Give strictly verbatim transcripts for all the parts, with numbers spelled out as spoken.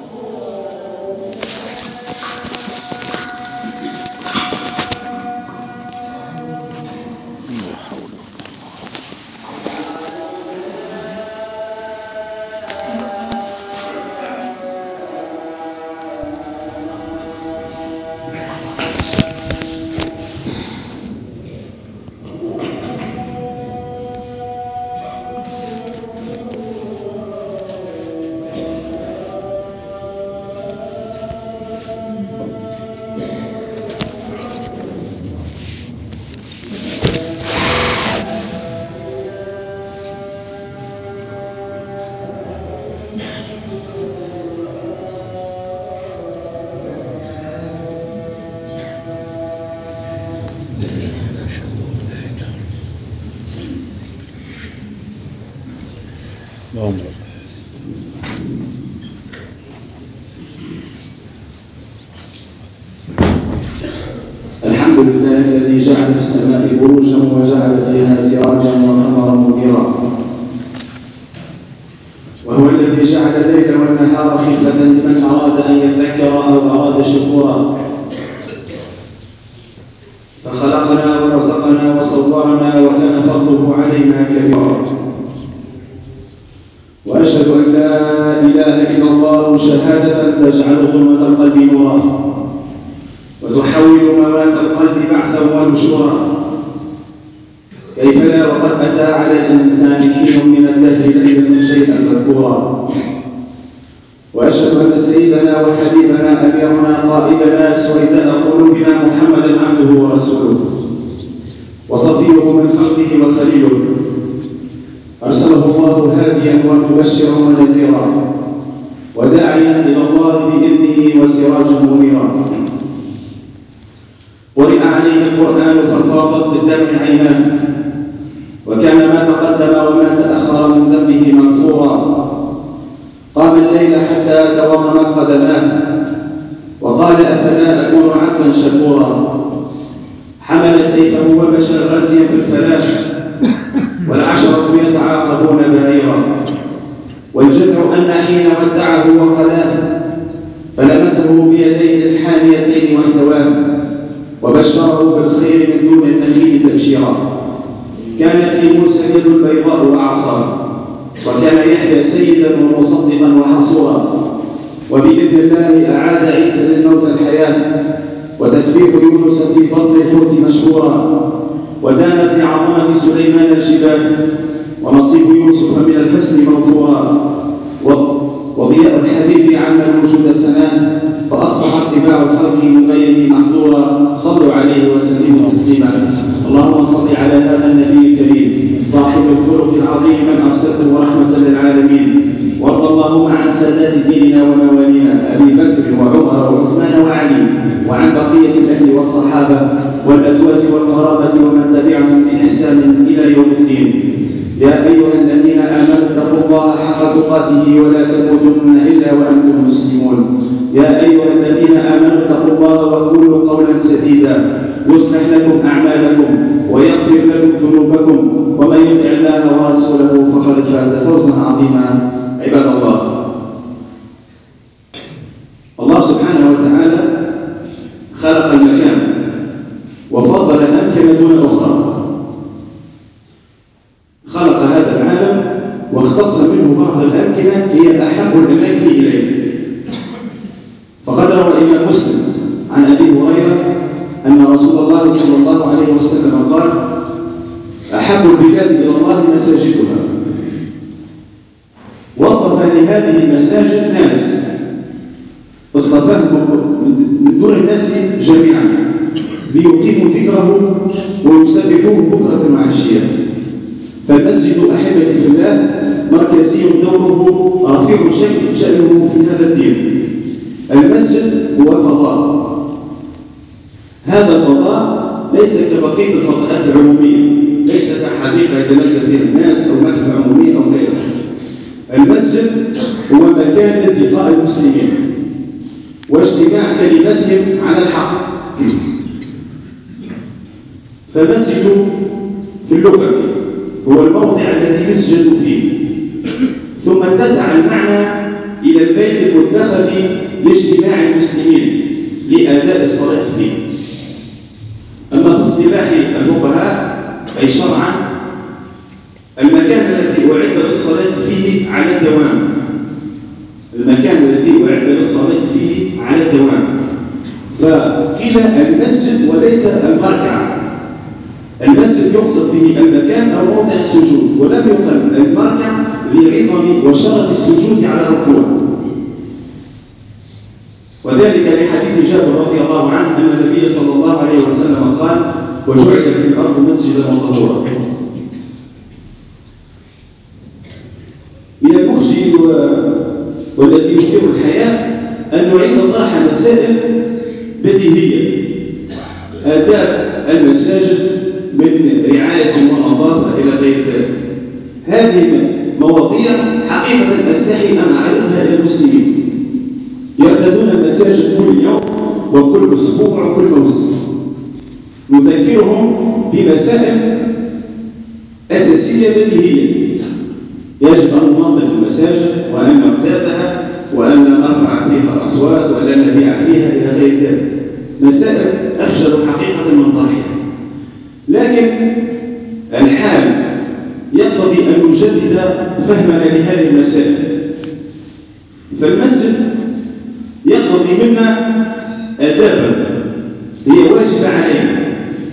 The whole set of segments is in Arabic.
الحمد لله الذي جعل في السماء بروجا وجعل فيها سراجا وقمرا منيرا، وهو الذي جعل الليل والنهار خلفة لمن أراد أن يذكر أو أراد شكورا، فخلقنا ورزقنا وصورنا وكان فضله علينا كبيرا. وأشهد أن لا إله إلا الله شهادة تجعل ظلمة القلب نورا وتحول موات القلب بعثا ونشورا. كيف لا وقد أتى على الإنسان حين من الدهر لم يكن شيئا مذكورا. وأشهد أن سيدنا وحبيبنا أميرنا قائدنا سويداء قلوبنا محمدا عبده ورسوله وصفيه من خلقه وخليله، أرسله الله هاديا ومبشرا ونذيرا وداعيا إلى الله بإذنه وسراجا منيرا. قرئ عليه القرآن ففاضت بالدمع عيناه، وكان ما تقدم وما تأخر من ذنبه مغفورا. قام الليل حتى تورمت قدماه وقال أفلا أكون عبدا شكورا. حمل سيفه ومشى غازيا في الفلاح، والعشرة يتعاقبون بعيرا. والجذع أن حين ودعه وقلاه فلمسه بيديه الحانيتين واحتواه وبشره بالخير من دون النخيل تبشيرا. كانت لموسى يد بيضاء وعصا، وكان يحيى سيدا ومصدقا وحصورا. وبإذن الله أعاد عيسى للموت الحياة، وتسبيح يونس في بطن الحوت مشكورا. ودانت لعظمة سليمان الجبال، ونصيب يوسف من الحسن موفورا. وضياء الحبيب عم الوجود سناه، فأصبح اتباع الخلق من غيره محظورا. صلوا عليه وسلموا تسليما. اللهم صل على هذا النبي الكريم صاحب الخلق العظيم من أرسلته رحمة للعالمين. وارض اللهم عن سادات ديننا وموالينا أبي بكر وعمر وعثمان وعلي، وعن بقية الأهل والصحابة والأزواج والقرابة ومن تبعهم بإحسان إلى يوم الدين. يا أيها الذين آمنوا اتقوا الله حق تقاته ولا تموتن إلا وأنتم مسلمون. يا أيها الذين آمنوا اتقوا الله وقولوا قولا سديدا يصلح لكم أعمالكم ويغفر لكم ذنوبكم، ومن يطع الله ورسوله فقد فاز فوزا عظيما. عباد الله، الله سبحانه وتعالى خلق المكان وفضل أمكنة دون أخرى. خلق هذا العالم واختص منه بعض الأمكنة هي أحب الأماكن إليه. فقد روى الإمام مسلم عن أبي هريرة أن رسول الله صلى الله عليه وسلم قال: أحب البلاد إلى الله مساجدها. وصف لهذه المساجد ناس اصطفاهم من دون الناس جميعا ليقيموا ذكره ويسبحوه بكرة وعشية. فالمسجد أحبتي في الله مركزي دوره رفيع شأنه في هذا الدين. المسجد هو فضاء، هذا الفضاء ليس كبقية الفضاءات العمومية، ليس كحديقة يتنزل فيها الناس أو مكتبة عمومية أو غيرها. المسجد هو مكان التقاء المسلمين واجتماع كلمتهم على الحق. فالمسجد في اللغة هو الموضع الذي يسجد فيه، ثم اتسع المعنى إلى البيت المتخذ لاجتماع المسلمين لأداء الصلاة فيه. أما في اصطلاح الفقهاء أي شرعا المكان الذي أعد للصلاة فيه على الدوام، المكان الذي أعد للصلاة فيه على الدوام، فقيل المسجد وليس المركع. المسجد يقصد به المكان أو موضع السجود، ولم يقل المركع لعظم وشرف السجود على الركوع، وذلك لحديث جابر رضي الله عنه أن النبي صلى الله عليه وسلم قال: وجعلت الأرض مسجدا وطهورا. من المخجل والذي يثير الحياة أن نعيد طرح مسائل بديهية، آداب المساجد من رعاية ونظافة إلى غير ذلك. هذه مواضيع حقيقة أستحي أن أعرضها إلى المسلمين يرتدون المساجد كل يوم وكل أسبوع وكل موسم، نذكرهم بمسائل أساسية بديهية يجب أن ننظف المساجد وأن نرتادها وأن نرفع فيها الأصوات وأن نبيع فيها إلى غير ذلك، مسائل أخجل حقيقة من طرحها، لكن الحال يقتضي أن نجدد فهمنا لهذه المسائل. فالمسجد يقتضي منا آدابا هي واجبة علينا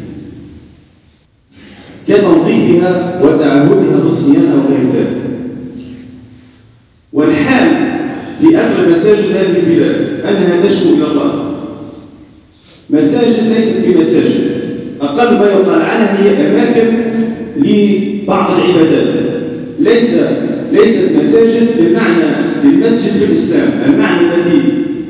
كتنظيفها وتعهدها بالصيانة وغير ذلك. والحال في أغلب مساجد هذه البلاد أنها تشكو إلى الله، مساجد ليست بمساجد، أقل ما يقال عنها هي أماكن لبعض العبادات، ليس ليست مساجد بالمعنى للمسجد في الإسلام، المعنى الذي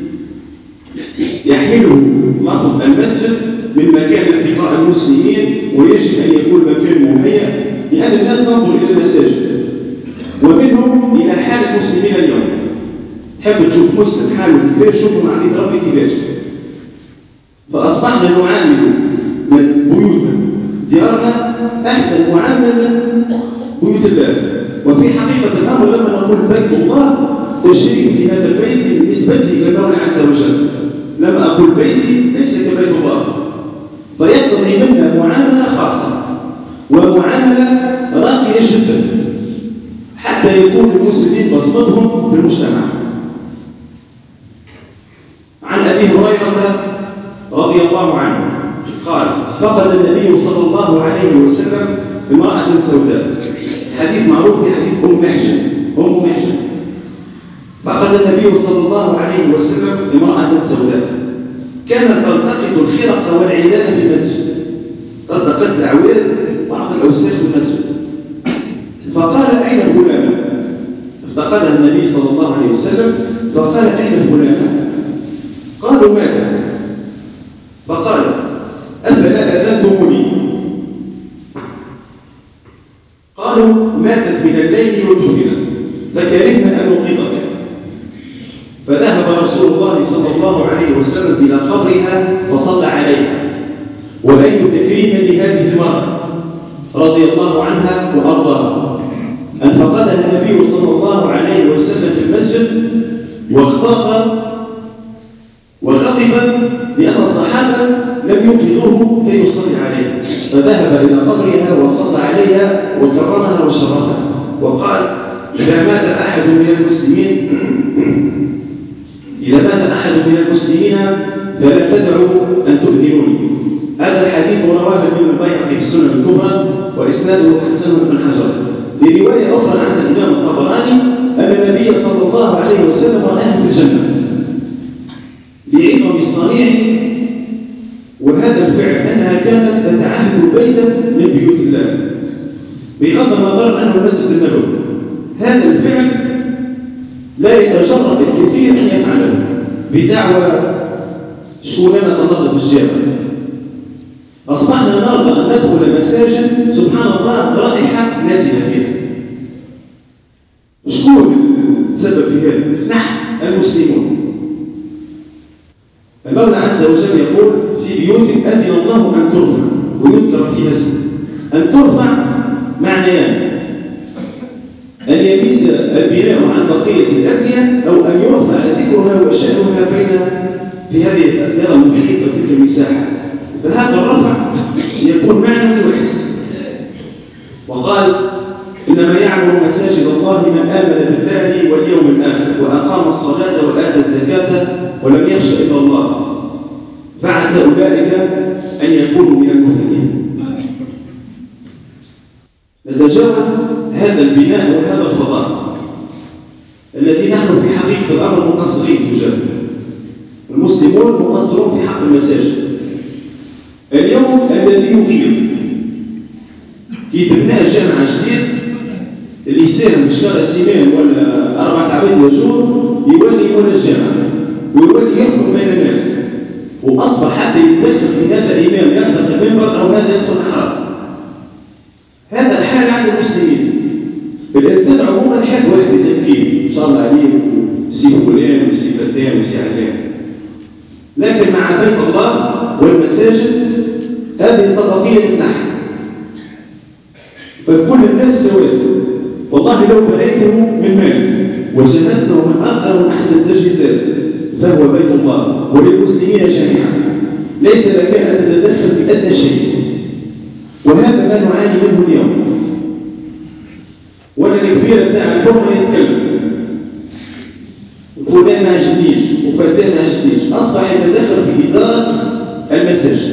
يحمله لفظ المسجد من مكان التقاء المسلمين، ويجب أن يكون مكان مهيأ لأن الناس تنظر إلى المساجد ومنهم إلى حال المسلمين اليوم. تحب تشوف مسلم حاله كيفاش، شوفوا مع بيت ربي كيفاش. فأصبحنا نعامل بيوتنا ديارنا أحسن معاملة من بيوت الله. وفي حقيقة الأمر لما نقول بيت الله تشريف لهذا البيت بالنسبة إلى المولى عز وجل، لما أقول بيتي ليس كبيت الله، فيقتضي منا معاملة خاصة ومعاملة راقية جدا حتى يكون المسلمين بصمتهم في المجتمع. عن أبي هريرة رضي الله عنه قال: فقد النبي صلى الله عليه وسلم امرأة سوداء، حديث معروف بحديث أم محجن. أم محجن فقد النبي صلى الله عليه وسلم امرأة سوداء كانت تلتقط الخرق والعيدان في المسجد، تلتقط العواد بعض الأوساخ في المسجد، فقال: أين فلانة؟ افتقدها النبي صلى الله عليه وسلم فقال: أين فلانة؟ قالوا: ماتت. فقال: أفلا أذنتموني؟ قالوا: ماتت من الليل ودفنت فكرهنا أن نوقظك. فذهب رسول الله صلى الله عليه وسلم إلى قبرها فصلى عليها. وأي تكريم لهذه المرأة رضي الله عنها وأرضاها أن فقدها النبي صلى الله عليه وسلم في المسجد واختاط وغضب لأن الصحابة لم يوقظوه كي يصلي عليها، فذهب إلى قبرها وصلى عليها وكرمها وشرفها وقال: إذا مات أحد من المسلمين إذا مات أحد من المسلمين فلا تدعوا أن تؤذنوني. هذا الحديث رواه ابن البيهقي في السنن الكبرى وإسناده حسن بن حجر. في رواية أخرى عند الإمام الطبراني أن النبي صلى الله عليه وسلم رآها في الجنة لعظم الصنيع وهذا الفعل أنها كانت تتعهد بيتا من بيوت الله بغض النظر أنه المسجد النبوي. هذا الفعل لا يتجرأ الكثير أن يفعله بدعوى شؤوننا تنظف الجامع. أصبحنا نرضى أن ندخل مساجد سبحان الله رائحة نتنة فيها. شكون السبب في هذا؟ نحن المسلمون. المولى عز وجل يقول: في بيوت أذن الله أن ترفع ويذكر فيها اسمه. أن ترفع معنيان: أن يميز البناء عن بقية الأبنية أو أن يرفع ذكرها وشأنها بين في هذه في هذا المحيط وتلك المساحة، فهذا الرفع يكون معنوي وحسي. وقال: إنما يعمر مساجد الله من آمن بالله واليوم الآخر وأقام الصلاة وآتى الزكاة ولم يخش إلا الله فعسى أولئك أن يكونوا من المهتدين. نتجاوز هذا البناء وهذا الفضاء الذي نحن في حقيقة الأمر مقصرين تجاهه. المسلمون مقصرون في حق المساجد. اليوم الذي يغير كي تبنى جامع جديد اللي يساهم بشكارة سيمان ولا أربع كعبات وجود يولي يولي الجامع ويولي يحكم بين الناس، وأصبح حتى يتدخل في هذا الإمام ينطق المنبر أو هذا يدخل محراب. هذا الحال عند المسلمين. الإنسان عموما يحب واحد يزكيه إن شاء الله عليه سي فلان وسي فتان وسي علان، لكن مع بيت الله والمساجد هذه طبقية النحل، فكل الناس سواسية. والله لو بنيته من مالك وجهزته من أرقى وأحسن تجهيزات فهو بيت الله وللمسلمين جميعا، ليس لك أن تتدخل في أدنى شيء، وهذا ما نعاني منه اليوم. ولا الكبير بتاع الحرمة يتكلم فلان ما عجبنيش وفلان ما عجبنيش، أصبح يتدخل في إدارة المساجد.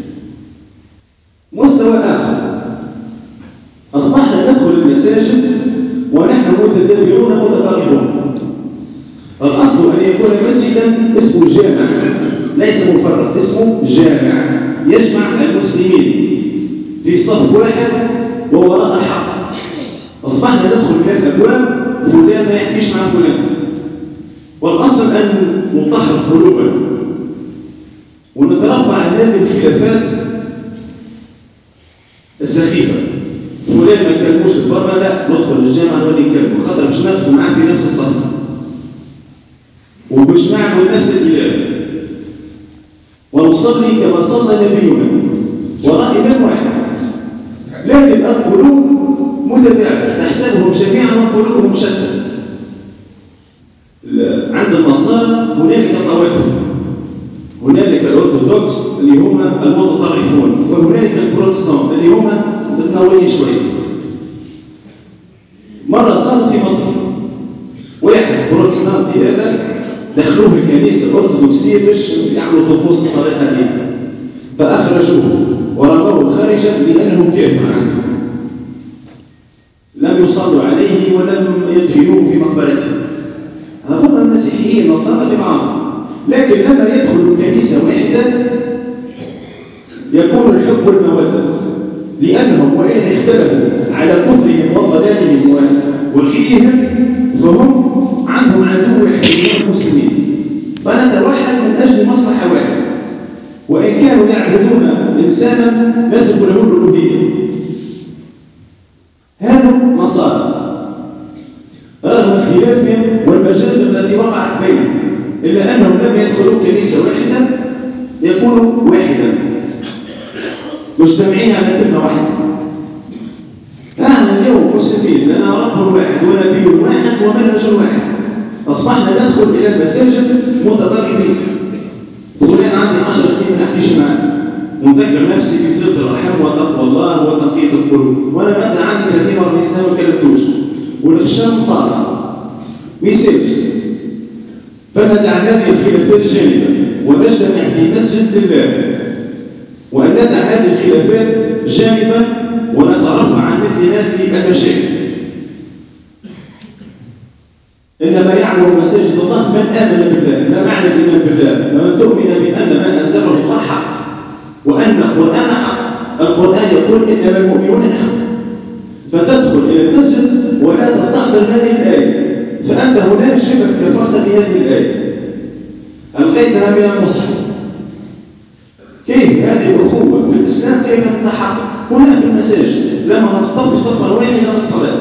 مستوى آخر، أصبحنا ندخل المساجد ونحن متدابرون متباغضون. الأصل أن يكون مسجدا اسمه جامع، ليس مفرد، اسمه جامع يجمع المسلمين في صف واحد ووراء الحق. أصبحنا ندخل من الأبواب فلان ما يحكيش مع فلان، والأصل أن نطهر قلوبنا ونترفع عن هذه الخلافات السخيفة. فلان ما كلموش برا، لا ندخل الجامعة ونولي نكلمه خاطر باش ندخل معاه في نفس الصف وباش نعبد نفس الإله ونصلي كما صلى نبينا وراء إمام واحد. لكن القلوب متباعدة تحسبهم جميعا وقلوبهم شتى. عند النصارى هنالك طوائف، هنالك الأرثوذكس اللي هم المتطرفون، وهنالك البروتستانت اللي هم متنوعين شوية. مرة صار في مصر واحد بروتستانتي هذا دخلوه الكنيسة الأرثوذكسية باش يعملوا طقوس الصلاة عليه، فأخرجوه ورموه خارجا لأنه كافر عندهم، لم يصلوا عليه ولم يدفنوه في مقبرته. هذول المسيحيين نصارى في بعضهم، لكن لما يدخلوا كنيسة واحدة يكون الحب والمودة، لأنهم وإن اختلفوا على كفرهم وضلالهم وغيهم فهم عندهم عدو واحد من المسلمين، فنتوحد من أجل مصلحة واحدة. وإن كانوا يعبدون إنسانا نسب له الألوهية، هذا نصارى رغم اختلافهم والمجازر التي وقعت بينهم، إلا أنهم لم يدخلوا كنيسة واحدة يكونوا واحدا مجتمعين على كلمة واحدة. نحن اليوم مسلمين لنا رب واحد ونبي واحد ومنهج واحد، أصبحنا ندخل إلى المساجد متباغضين. فلان عندي عشر سنين ما نحكيش معاه ونذكر نفسي بصلة الرحم وتقوى الله وتنقية القلوب، وأنا نبدأ عندي ثلاثين أربعين سنة ما كلمتوش والخشام طالع ما يصيرش. فندع هذه الخلافات جانبا ونجتمع في مسجد لله، وأن ندع هذه الخلافات جانبا ونترفع عن مثل هذه المشاكل. إنما يعمر مساجد الله من آمن بالله. ما معنى الإيمان بالله؟ من تؤمن بأن ما أنزله الله حق وأن القرآن حق. القرآن يقول إنما المؤمنون إخوة، فتدخل إلى المسجد ولا تستحضر هذه الآية، فأنت هنا شبه كفرت بهذه الآية، ألغيتها من المصحف. كيف هذه الأخوة في الإسلام كيف تتحقق؟ هنا في المساجد لما نصطف صفا واحدا للصلاة.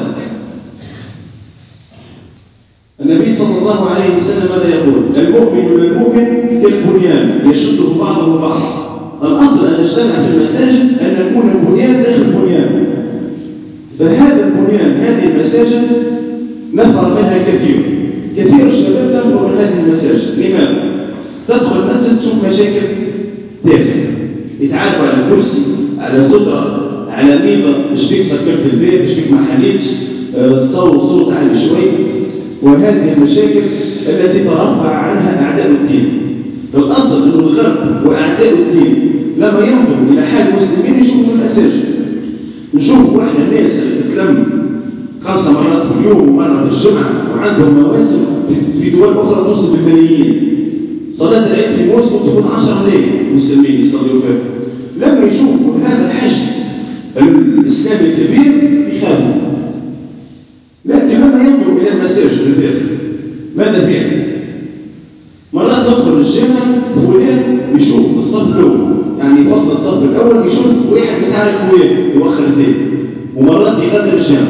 النبي صلى الله عليه وسلم ماذا يقول؟ المؤمن للمؤمن كالبنيان يشده بعضه بعض. الأصل أن نجتمع في المساجد أن نكون البنيان داخل البنيان، فهذا البنيان هذه المساجد نفر منها كثير كثير الشباب تنفر من هذه المساجد. لماذا؟ تدخل المسجد تشوف مشاكل تافهة، يتعاركوا على كرسي، على سترة، على ميضة، مش بيك سكرت البيت، مش بيك ما حليتش، الصوت صوت عالي شوي. وهذه المشاكل التي ترفع عنها أعداء الدين. الأصل أن الغرب وأعداء الدين لما ينظروا إلى حال المسلمين يشوفوا في المساجد. نشوفوا احنا الناس اللي تتلم خمسة مرات في اليوم ومرة في الجمعة وعندهم مواسم في دول أخرى توصل بالملايين. صلاة العيد في موسكو تكون عشرة ملايين مسلمين يصلوا فيها. لما يشوفوا هذا الحجم الإسلامي الكبير يخافوا. لكن لما ينظروا إلى المساجد الداخل ماذا فيها؟ مرات ندخل الجامع فلان يشوف الصف الأول، يعني يفضل الصف الأول، يشوف واحد متعارك وياه يوخر الثاني، ومرات يغادر الجامع.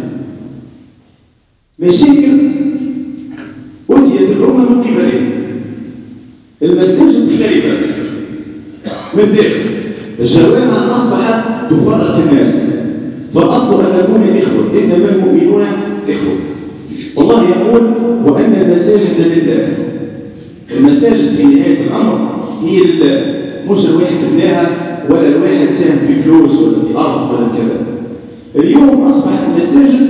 مشاكل أتيت الأمة من قبلها. المساجد خربت من داخل، الجوامع أصبحت تفرق الناس. فالأصل أن نكون إخوة، إنما المؤمنون إخوة. والله يقول وأن المساجد لله. المساجد في نهاية الأمر هي لله، مش الواحد بناها ولا الواحد ساهم في فلوس ولا في أرض ولا كذا. اليوم أصبحت المساجد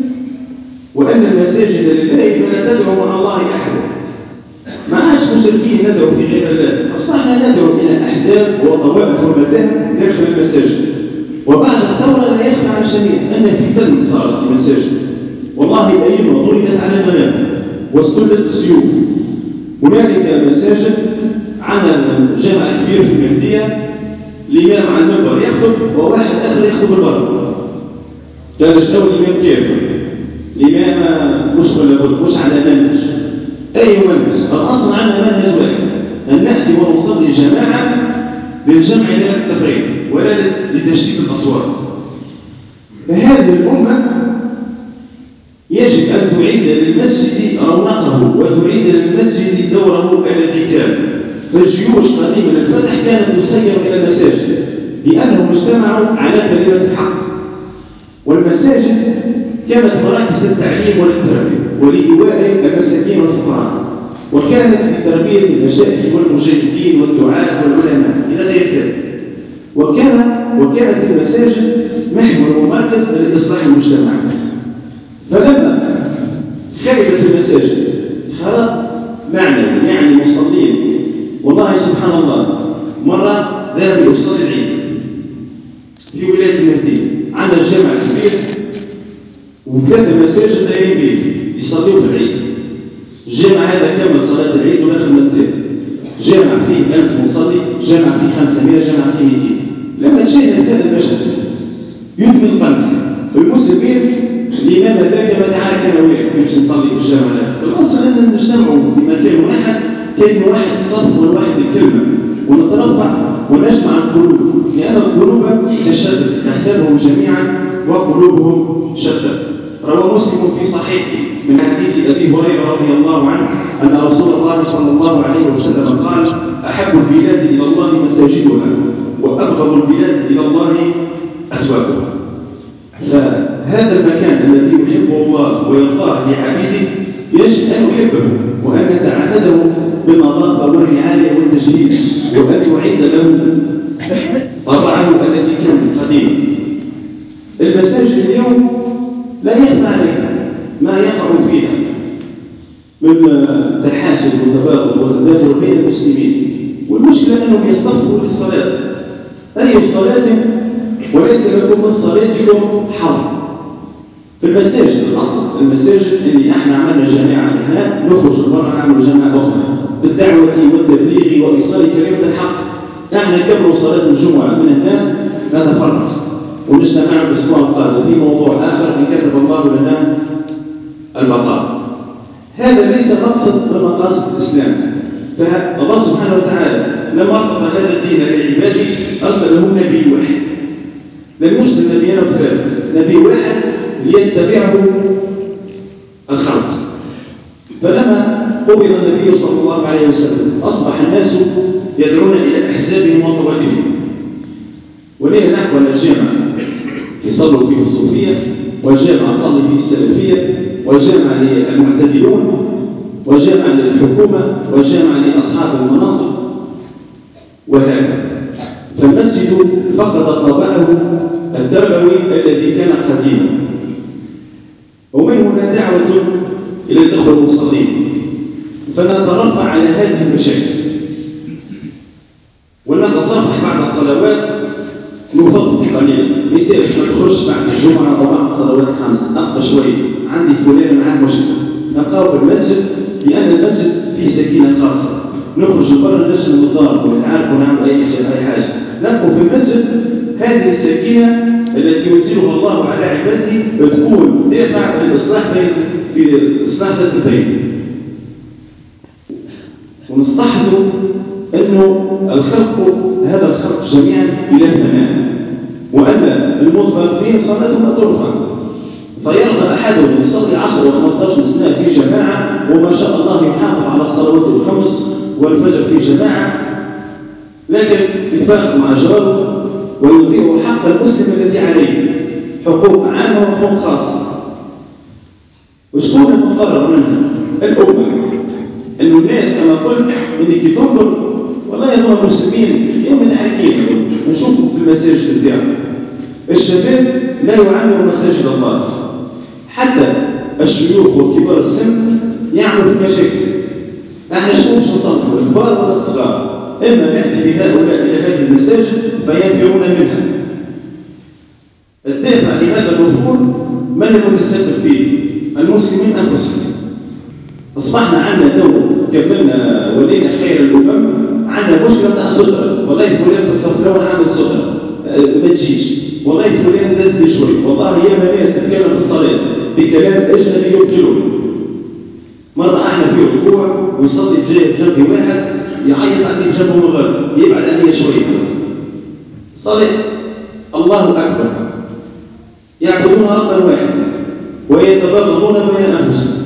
وأن المساجد لله فلا تدعو مع الله أحدا. ما عادش مشركين ندعو في غير الله، أصبحنا ندعو إلى أحزاب وطوائف ومذاهب داخل المساجد. وبعد الثورة لا يخفى على الجميع أن فتن صارت في المساجد. والله الأئمة ضربت على المنابر واستلت السيوف. هنالك مساجد عمل جامع كبير في المهدية، الإمام على المنبر يخطب وواحد آخر يخطب البر. كان شنو الإمام كيف؟ الإمام مش ولا بد مش على منهج. أي منهج؟ الأصل عندنا منهج واحد، أن نأتي ونصلي جماعة للجمع لا للتفريق ولا لتشتيت الأصوات. فهذه الأمة يجب أن تعيد للمسجد رونقه وتعيد للمسجد دوره الذي كان. فالجيوش قديما الفتح كانت تسير إلى المساجد لأنهم اجتمعوا على كلمة الحق. والمساجد كانت مراكز للتعليم وللتربية ولإيواء المساكين والفقراء، وكانت لتربية المشايخ والمجاهدين والدعاة والعلماء إلى غير ذلك. وكان وكانت المساجد محور ومركز لإصلاح المجتمع. فلما خربت المساجد خرب معنوي، يعني مصلين. والله سبحان الله، مرة ذهب يصلي العيد في ولاية المهدي، عندنا جامع كبير وثلاثة مساجد دايرين به يصليوا في العيد. الجامع هذا كمل صلاة العيد ودخل مسجد. جامع فيه ألف مصلي، جامع فيه خمسمائة، جامع فيه مئتين. لما تشاهد هذا المشهد يدمن قلبك. المسلمين الإمام هذاك ما تعارك أنا وياه نمشي نصلي في الجامع الآخر. الأصل أن نجتمعوا في مكان واحد كي نوحد الصف ونوحد الكلمة ونترفع ونجمع القلوب، لأن القلوب تشتت تحسبهم جميعا وقلوبهم شتى. روى مسلم في صحيحه من حديث أبي هريرة رضي الله عنه أن رسول الله صلى الله عليه وسلم قال: أحب البلاد إلى الله مساجدها وأبغض البلاد إلى الله أسواقها. فهذا المكان الذي يحبه الله ويرضاه لعبيده يجب أن يحبه وأن يتعهده بالنظافة والرعاية والتجهيز، وأن يعيد له طبعه الذي كان قديما. المساجد اليوم لا يخفى علينا ما يقع فيها من تحاسد وتباغض وتدافع بين المسلمين. والمشكلة أنهم يصطفوا للصلاة، أي صلاة وليس لكم من صلاتكم حظ. في المساجد الأصل المساجد اللي احنا عملنا جامعة هنا، نخرج المرة نعمل جامعة أخرى بالدعوة والتبليغ وإيصال كلمة الحق. احنا كبروا صلاة الجمعة من هنا نتفرق ونجتمع الأسبوع القادم في موضوع آخر إن كتب الله لنا البقاء. هذا ليس مقصد من مقاصد الإسلام. فالله سبحانه وتعالى لما ارتضى هذا الدين لعباده أرسل لهم نبي واحد، لم يرسل نبيين وثلاثة، نبي واحد ليتبعه الخلق. فلما قبض النبي صلى الله عليه وسلم أصبح الناس يدعون إلى أحزابهم وطوائفهم. ولينا نحو على الجامع يصلوا فيه الصوفية، والجامع تصلي فيه السلفية، وجامع للمعتدلون وجامع للحكومة وجامع لأصحاب المناصب وهكذا. فالمسجد فقد طابعه التربوي الذي كان قديما. ومن هنا دعوة إلى الإخوة المصلين فنترفع على هذه المشاكل ونتصافح بعد الصلوات، نفضفض قليلا. ما يصيرش ما تخرجش بعد الجمعة أو بعد الصلوات الخمس، أبقى شوي عندي فلان معاه مشكلة، نبقاو في المسجد لأن المسجد فيه سكينة خاصة. نخرج لبرا نجم نضارب ونتعارك ونعمل أي حاجة أي حاجة، نبقوا في المسجد. هذه السكينة التي ينزلها الله على عباده تكون دافع للإصلاح بين في إصلاح ذات البين. ونستحضر أنه الخلق هذا الخلق جميعا إلى فناء، وأن المتبقين صلاتهم لا ترفع، فيرغب أحدهم يصلي عشر وخمسة عشر سنة في جماعة وما شاء الله يحافظ على الصلوات الخمس والفجر في جماعة، لكن يتفاخر مع جاره ويضيع حق المسلم الذي عليه، حقوق عامة وحقوق خاصة. وشكون المتضرر منها؟ الأمة. إنه الناس كما قلت إنك تنظر والله يا المسلمين يوم متعاركين نشوفهم في المساجد بتاعهم. الشباب لا يعمر مساجد الله، حتى الشيوخ وكبار السن يعملوا في المشاكل. احنا شنو مش نصلحوا الكبار ولا الصغار؟ اما ناتي بهؤلاء الى هذه المساجد فينفرون منها. الدافع لهذا المفعول من المتسبب فيه؟ المسلمين انفسهم. اصبحنا عندنا دور، كملنا ولينا خير الامم، عندنا مشكله تاع ستره. والله فلان في الصف الاول عامل ستره ما تجيش، والله فلان داز لي شوي، والله ياما ناس تتكلم في الصلاه بكلام اجنبي يبطلون. مره احنا في ركوع ويصلي جنبي واحد يعيط علي جنبه مغادر يبعد علي شويه. صلاه الله اكبر، يعبدون ربا واحد ويتباغضون بين انفسهم.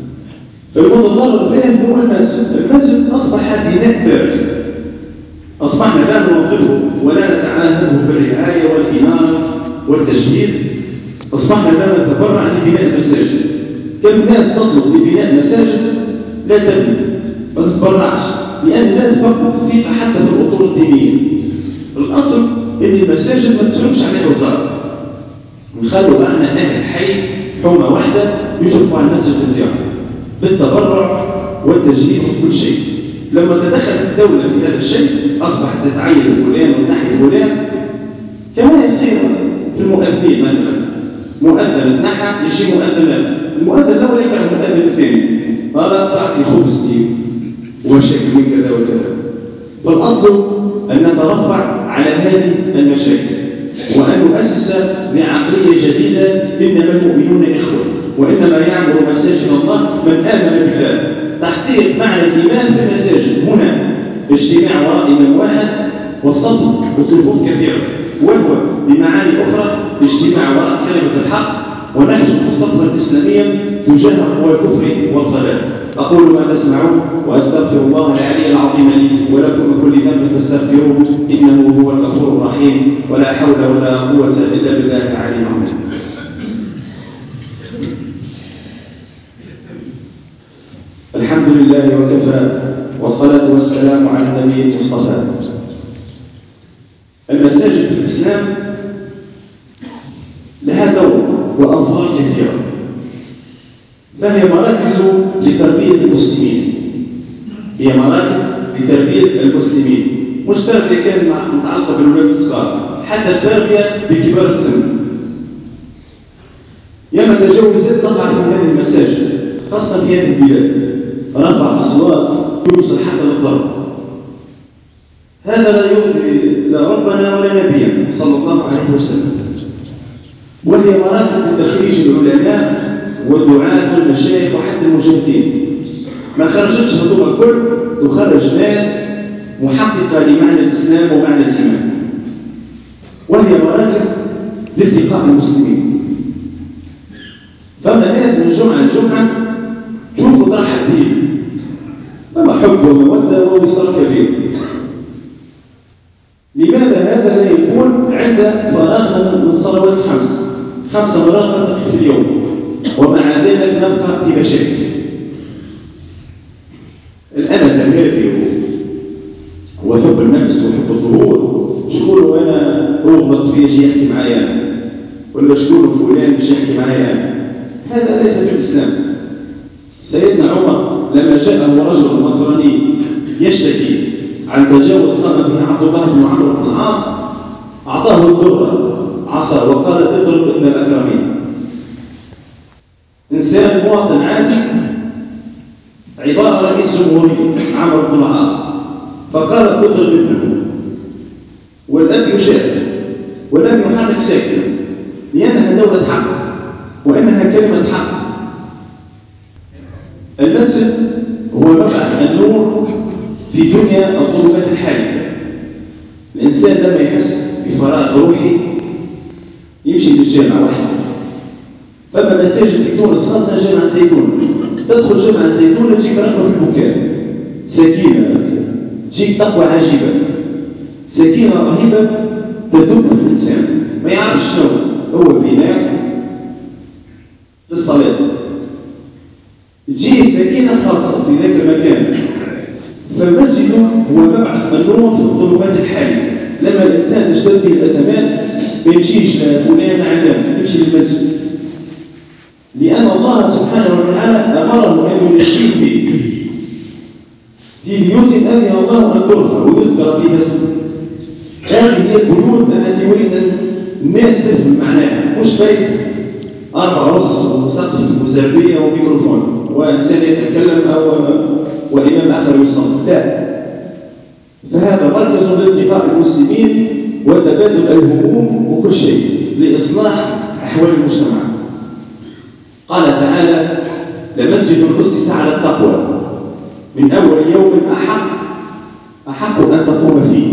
المتضرر فيهم هو المسجد. المسجد اصبح بناء فارغ، اصبحنا لا ننظفه ولا نتعاهده بالرعايه والاناره والتجهيز. اصبحنا لا نتبرع لبناء المساجد. كم ناس تطلب لبناء مساجد لا تبني، ما تتبرعش، لان الناس فقدت الثقه حتى في الاطر الدينيه. الاصل ان المساجد ما تصرفش عليها وزاره، نخلوا احنا اهل حي حومه واحده يشرفوا على المسجد بتاعهم بالتبرع والتجهيز وكل شيء. لما تدخلت الدوله في هذا الشيء اصبحت تتعين فلان وتنحي فلان، كما يصير في المؤذنين مثلا، مؤذن اتنحى يجي مؤذن اخر، المؤذن الاول يكره المؤذن الثاني، قال قطعت لي خبزتي ومشاكل من كذا وكذا. فالاصل ان نترفع على هذه المشاكل وأن نؤسس بعقلية جديدة. إنما المؤمنون إخوة، وإنما يعمر مساجد الله من آمن بالله. تحقيق معنى الإيمان في المساجد هنا اجتماع وراء إمام واحد وصف وصفوف كثيرة، وهو بمعاني أخرى اجتماع وراء كلمة الحق ونحشد صفا إسلاميا تجاه قوى الكفر والضلال. أقول ما تسمعون وأستغفر الله العلي العظيم لي ولكم من كل ذنب فاستغفروه إنه هو الغفور الرحيم، ولا حول ولا قوة إلا بالله العلي العظيم. الحمد لله وكفى، والصلاة والسلام على النبي المصطفى. المساجد في الإسلام لها دور وأفضال كثيرة، فهي مراكز لتربية المسلمين، هي مراكز لتربية المسلمين، مش تربية كان متعلقة بالولاد الصغار، حتى التربية بكبار السن. ياما تجاوزات تقع في هذه المساجد خاصة في هذه البلاد، رفع أصوات يوصل حتى للضرب. هذا لا يرضي لا ربنا ولا نبينا صلى الله عليه وسلم. وهي مراكز لتخريج العلماء ودعاة المشايخ وحتى المجاهدين. ما خرجتش هذوما الكل، تخرج ناس محققة لمعنى الإسلام ومعنى الإيمان. وهي مراكز لالتقاء المسلمين. فما ناس من جمعة لجمعة تشوفوا ترحب به، فما حب ومودة ووصال كبير. لماذا هذا لا يكون عند فراغنا من الصلوات الخمس؟ خمس مرات نلتقي في اليوم، ومع ذلك نبقى في مشاكل. الأنفة هذه وحب النفس وحب الظهور، شكون أنا أغلط فيه يجي يحكي معايا، ولا شكون فلان مش يحكي معايا، هذا ليس في الإسلام. سيدنا عمر لما جاءه رجل نصراني يشتكي عن تجاوز قام به عبد الله بن عمرو بن العاص، أعطاه الدرة عصا وقال اضرب ابن الأكرمين. إنسان مواطن عادي، عبارة رئيس جمهورية عمرو بن العاص، فقال اضرب ابنه، والأب يشاهد ولم يحرك ساكنا، لأنها دولة حق وإنها كلمة حق. المسجد هو مبعث النور في دنيا الظلمات الحالكة. الإنسان لما يحس بفراغ روحي يمشي للجامع وحده. فما مساجد في تونس خاصة جامع الزيتون، تدخل جامع الزيتون تجيك رغبة في البكاء، سكينة تجيك تقوى عجيبة، سكينة رهيبة تدب في الإنسان ما يعرفش شنو هو البناء للصلاة، تجيه سكينة خاصة في ذاك المكان. فالمسجد هو مبعث النور في الظلمات الحالكة. لما الإنسان تشتد به الأزمات ما يمشيش لفلان علام، يمشي للمسجد، لأن الله سبحانه وتعالى أمره أن ينجيه فيه في بيوت أذن الله أن ترفع ويذكر فيها اسمه. هذه هي البيوت التي يريد الناس تفهم معناها، مش بيت أربع رص وسقف وزربية وميكروفون وإنسان يتكلم أو وإمام آخر يصلي، لا. فهذا مركز لالتقاء المسلمين وتبادل الهموم وكل شيء لإصلاح أحوال المجتمع. قال تعالى: لمسجد أسس على التقوى من أول يوم أحق أحق أن تقوم فيه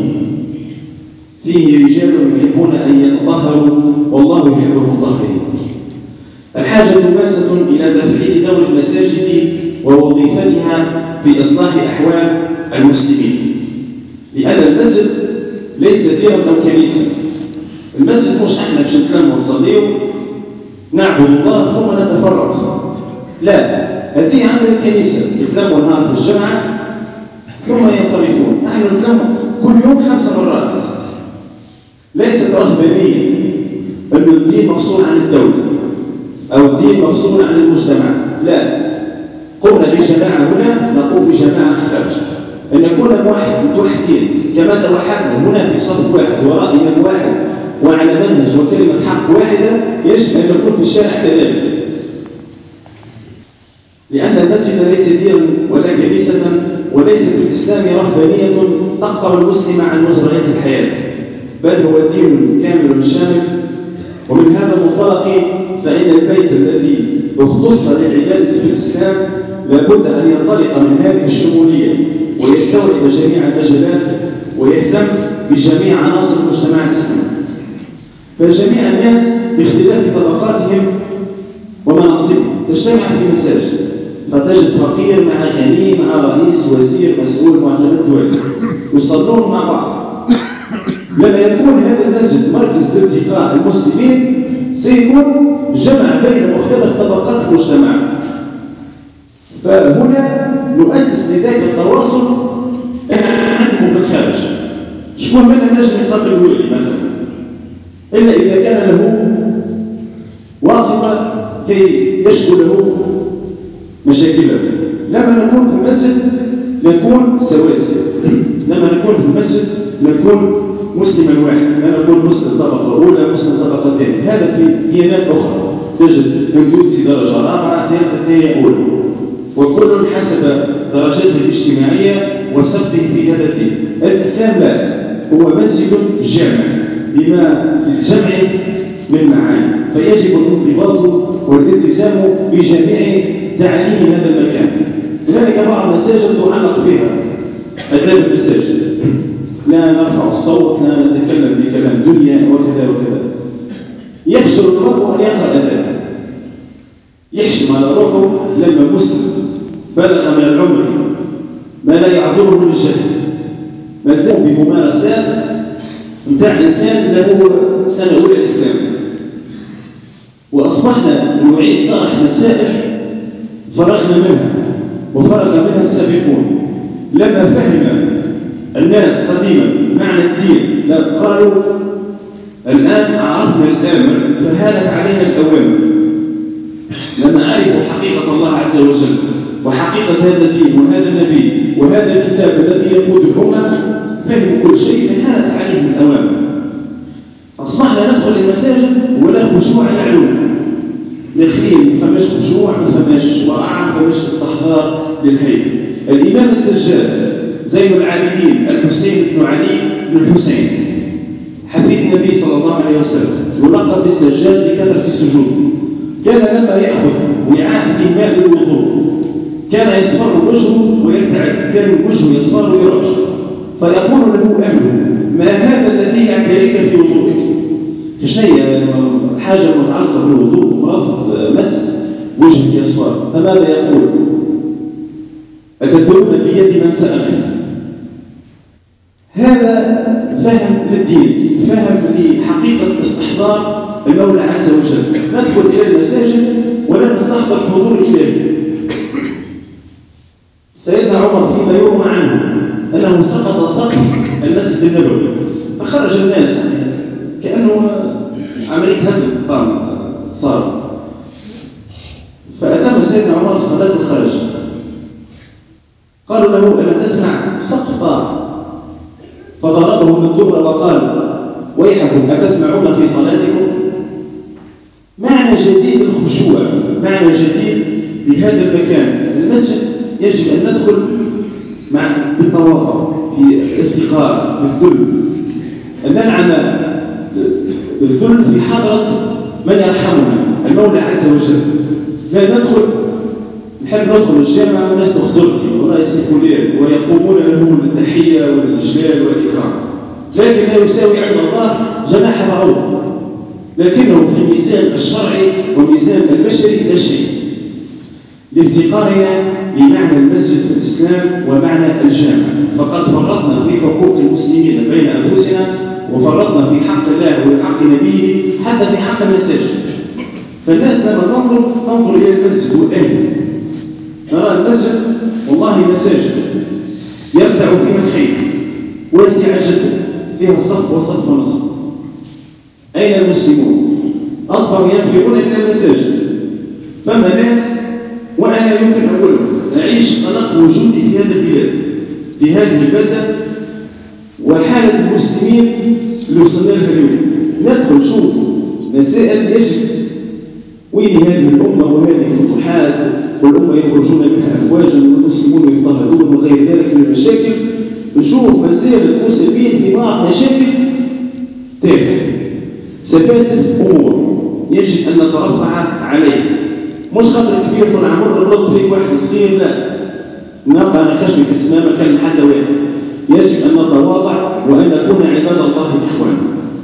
فيه رجال يحبون أن يتطهروا والله يحب المطهرين. الحاجة ماسة إلى تفعيل دور المساجد ووظيفتها في إصلاح أحوال المسلمين، لأن المسجد ليس ديرا أو كنيسة. المسجد مش احنا باش نتلم ونصليو نعبد الله ثم نتفرق، لا، هذه عندنا كنيسة يتلموا نهار في الجمعة ثم ينصرفون. نحن نتلم كل يوم خمس مرات. ليست رهبانية أن الدين مفصول عن الدولة أو الدين مفصول عن المجتمع، لا. قمنا بجماعة هنا نقوم بجماعة خارج، أن نكون موحد متوحدين كما توحدنا هنا في صف واحد وراء إمام واحد وعلى منهج وكلمة حق واحدة، يجب أن نكون في الشارع كذلك. لأن المسجد ليس دينا ولا كنيسة، وليس في الإسلام رهبانية تقطع المسلم عن مجريات الحياة، بل هو دين كامل شامل. ومن هذا المنطلق فإن البيت الذي اختص للعبادة في الإسلام لابد أن ينطلق من هذه الشمولية ويستوعب جميع المجالات ويهتم بجميع عناصر المجتمع الإسلامي. فجميع الناس باختلاف طبقاتهم ومناصبهم تجتمع في مساجد، فتجد فقير مع غني مع رئيس وزير مسؤول معتمد دولي يصلون مع بعض. لما يكون هذا المسجد مركز لالتقاء المسلمين سيكون جمع بين مختلف طبقات المجتمع. فهنا نؤسس لذاك التواصل عندهم في الخارج. شكون منا نجم يقابل الولي مثلا إلا إذا كان له واسطة كي يشكو له مشاكله. لما نكون في المسجد نكون سواسية، لما نكون في المسجد نكون مسلما واحد، لا نكون مسلم طبقة أولى مسلم طبقة ثانية. هذا في ديانات أخرى تجد هندوسي درجة رابعة ثالثة ثانية أولى، وكل حسب درجته الاجتماعية وسبقه في هذا الدين. الإسلام لا، هو مسجد جامع بما في الجمع من معاني، فيجب الانضباط والالتزام بجميع تعاليم هذا المكان. هنالك بعض المساجد تعلق فيها آداب المساجد، لا نرفع الصوت، لا نتكلم بكلام دنيا وكذا وكذا. يخشى المرء أن يقرأ ذلك، يحشم على روحه لما مسلم بلغ من العمر ما لا يعذره للجهل، ما زال بممارسات متاع إنسان له سنة أولى الإسلام. وأصبحنا نعيد طرح مسائل فرغنا منها وفرغ منها السابقون. لما فهم الناس قديما معنى الدين قالوا الآن عرفنا الآمر فهانت علينا الأوامر. لما عرفوا حقيقة الله عز وجل وحقيقة هذا الدين وهذا النبي وهذا الكتاب الذي يقود الأمة فهموا كل شيء فهانت عليهم الأوامر. أصبحنا ندخل المساجد ولا خشوع يعلو داخلين، ما فماش خشوع، ما فماش ورع، ما فماش استحضار للهيئة. الإمام السجاد زين العابدين الحسين بن علي بن الحسين حفيد النبي صلى الله عليه وسلم يلقب بالسجاد لكثرة سجوده. كان لما يأخذ وعاء فيه ماء للوضوء كان يصفر وجهه ويرتعد، كان وجهه يصفر ويرعش، فيقول له أهله ما هذا الذي يعتريك في وضوءك؟ شنية حاجة متعلقة بالوضوء، مرض مس وجهك يصفر، فماذا يقول؟ أتدرون بيد من سأقف؟ هذا فهم للدين، فهم لحقيقة استحضار المولى عز وجل. ندخل إلى المساجد ولا نستحضر الحضور الإلهي. سيدنا عمر فيما يروى عنه أنه سقط سقف المسجد النبوي فخرج الناس كأنه عملية هدم قام صار، فأتم سيدنا عمر الصلاة وخرج. قالوا له ألم تسمع سقف طاح؟ فضربه بالدرة وقال ويحكم أتسمعون في صلاتكم؟ معنى جديد الخشوع، معنى جديد لهذا المكان. المسجد يجب أن ندخل مع بالتواضع، بالافتقار، بالذل، أن ننعم بالذل في حضرة من يرحمنا المولى عز وجل. لا ندخل نحب ندخل الجامعة والناس تخزرني والله يسلكوا ليل ويقومون له بالتحية والإجلال والإكرام، لكن لا يساوي عند الله جناح بعوض، لكنه في ميزان الشرعي وميزان البشري لا شيء. لافتقارنا لمعنى المسجد في الإسلام ومعنى الجامع، فقد فرطنا في حقوق المسلمين بين أنفسنا وفرطنا في حق الله وحق نبيه حتى في حق المساجد. فالناس لما تنظر تنظر إلى المسجد والأهل، نرى المسجد والله مساجد يرتع فيها الخير واسعة جدا، فيها صف وصف ونصف. أين المسلمون؟ أصبحوا ينفرون إلى المساجد. فما ناس وأنا يمكن أقولهم أعيش قلق وجودي في هذا البلاد في هذه البلدة وحالة المسلمين اللي وصلنا لها اليوم. ندخل نشوف مسائل يجب وين هذه الأمة وهذه الفتوحات والأمة يخرجون منها أفواجا والمسلمون يضطهدون وغير ذلك من المشاكل. نشوف مسائل المسلمين في بعض مشاكل تافهة سفاسف أمور يجب أن نترفع عليه، مش خاطر كبير في العمر نرد فيك واحد صغير، لا نبقى أنا خشمي في السماء مكان حتى واحد. يجب أن نتواضع وأن نكون عباد الله إخوان.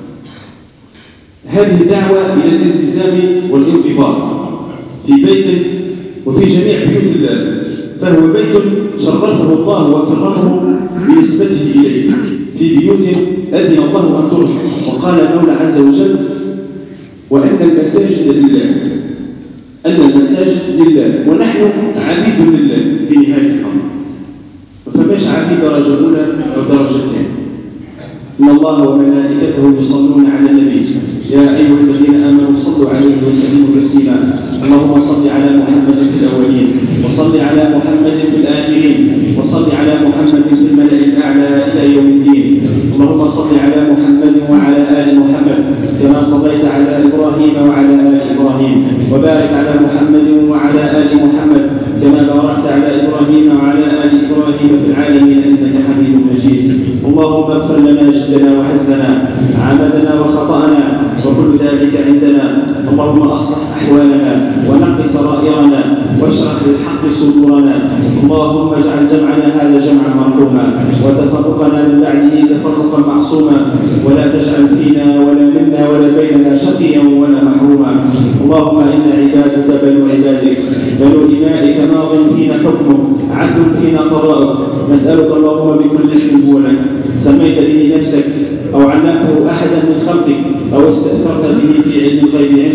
هذه دعوة إلى الالتزام والانضباط في بيت وفي جميع بيوت الله، فهو بيت شرفه الله وكرمه بنسبته إليه، في بيوت أذن الله أن ترفع. وقال المولى عز وجل وأن المساجد لله، أن المساجد لله ونحن عبيد لله في نهاية الأمر. فماش عبيد درجة أولى أو درجة ثانية. إن الله وملائكته يصلون على النبي يا أيها الذين آمنوا صلوا عليه وسلموا تسليما. اللهم صل على محمد في الأولين وصل على محمد في الآخرين وصل على محمد في الملأ الأعلى إلى يوم الدين. اللهم صل على محمد وعلى آل محمد كما صليت على إبراهيم وعلى آل إبراهيم، وبارك على محمد وعلى آل محمد كما باركت على إبراهيم وعلى آل إبراهيم في العالمين إنك حميد مجيد. اللهم اغفر لنا جدنا وحزننا عمدنا وخطأنا وكل ذلك عندنا. اللهم أصلح أحوالنا ونق سرائرنا واشرح للحق صدورنا. اللهم اجعل جمعنا هذا جمعا مرحوما وتفرقنا من بعده تفرقا معصوما، ولا تجعل فينا ولا منا ولا بيننا شقيا ولا محروما. اللهم إنا عبادك بنو عبادك بنو إمائك ماض فينا حكمك عدل فينا قضاؤك. نسألك اللهم بكل اسم هو لك سميت به نفسك أو علمته أحدا من خلقك أو استأثرت به في علم الغيب عندك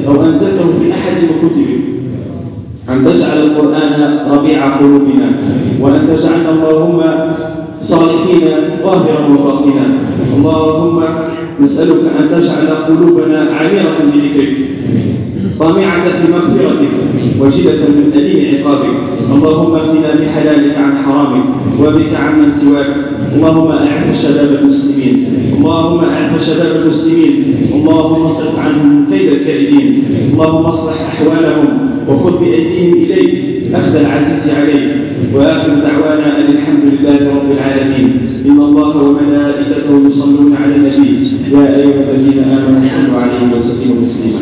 أو أنزلته في أحد من كتبك، أن تجعل القرآن ربيع قلوبنا، وأن تجعلنا اللهم صالحين ظاهرا وباطنا. اللهم نسألك أن تجعل قلوبنا عامرة بذكرك، طامعة في مغفرتك، وجلة من أليم عقابك. اللهم اغننا بحلالك عن حرامك، وبك عن من سواك. اللهم أعف شباب المسلمين، اللهم أعف شباب المسلمين، اللهم اصرف عنهم كيد الكائدين، اللهم اصلح أحوالهم وخذ بأيديهم إليك أخذ العزيز عليك. وآخر دعوانا أن الحمد لله رب العالمين. إن الله وملائكته يصلون على النبي، يا أيها الذين آمنوا صلوا عليه وسلموا تسليما.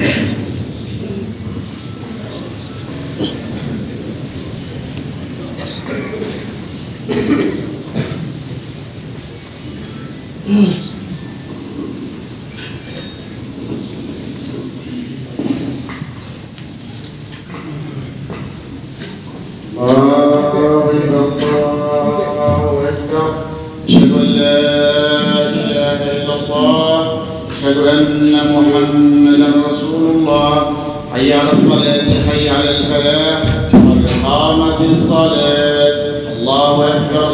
أشهد أن محمدا رسول الله. حي على الصلاة حي على الفلاح قد قامت الصلاة. الله أكبر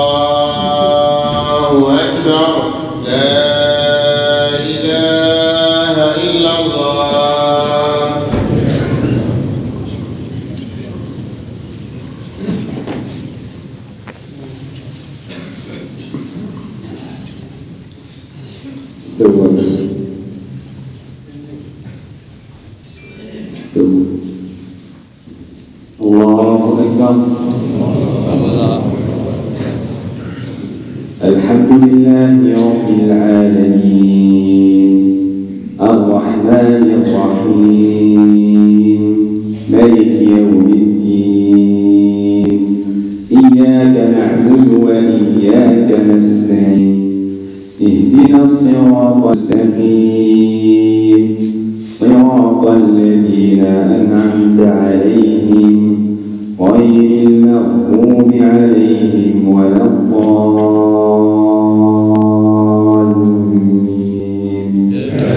الله أكبر لا إله إلا الله. استوى استوى. الله أكبر. الحمد لله رب العالمين الرحمن الرحيم مالك يوم الدين. إياك نعبد وإياك نستعين. اهدنا الصراط المستقيم صراط الذين أنعمت عليهم غير المغضوب عليهم ولا الضالين.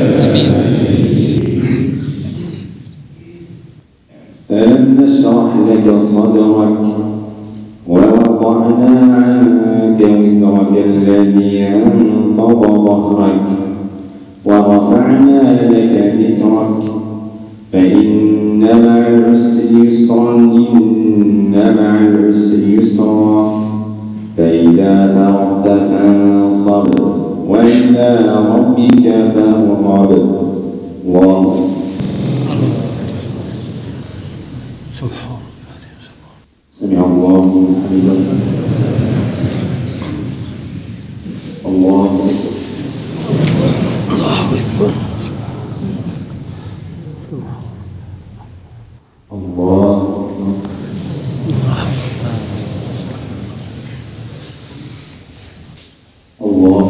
ألم نشرح لك صدرك ووضعنا عنك وزرك الذي أنقض ظهرك ورفعنا لك ذكرك فإن مع العسر يسرا إن مع العسر يسرا فإذا فرغت فانصب وإلى ربك فارغب. الله سمع الله لمن حمده. الله أكبر. الله أكبر. الله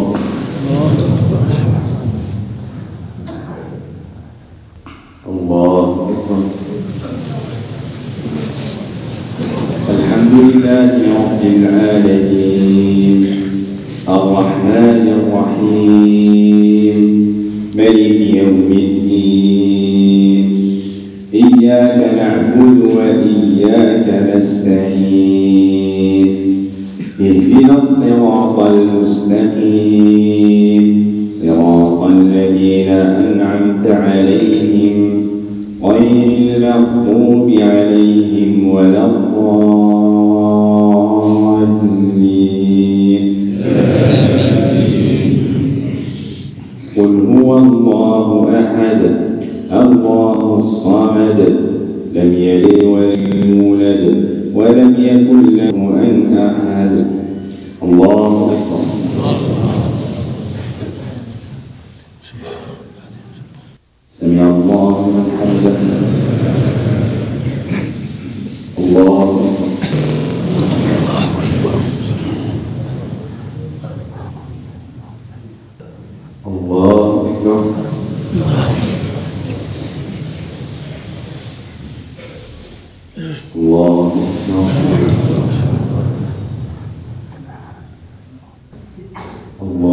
الله أكبر. الحمد لله رب العالمين الرحمن الرحيم مالك يوم الدين. إياك نعبد وإياك نستعين. اهدنا الصراط المستقيم صراط الذين أنعمت عليهم غير المغضوب عليهم ولا الضالين. قل هو الله أحد الله الصمد لم يلد ولم يولد ولم يكن له أن أحد. الله أكبر. سمع الله لمن حمده. الله أكبر. الله أكبر. الله أكبر. الله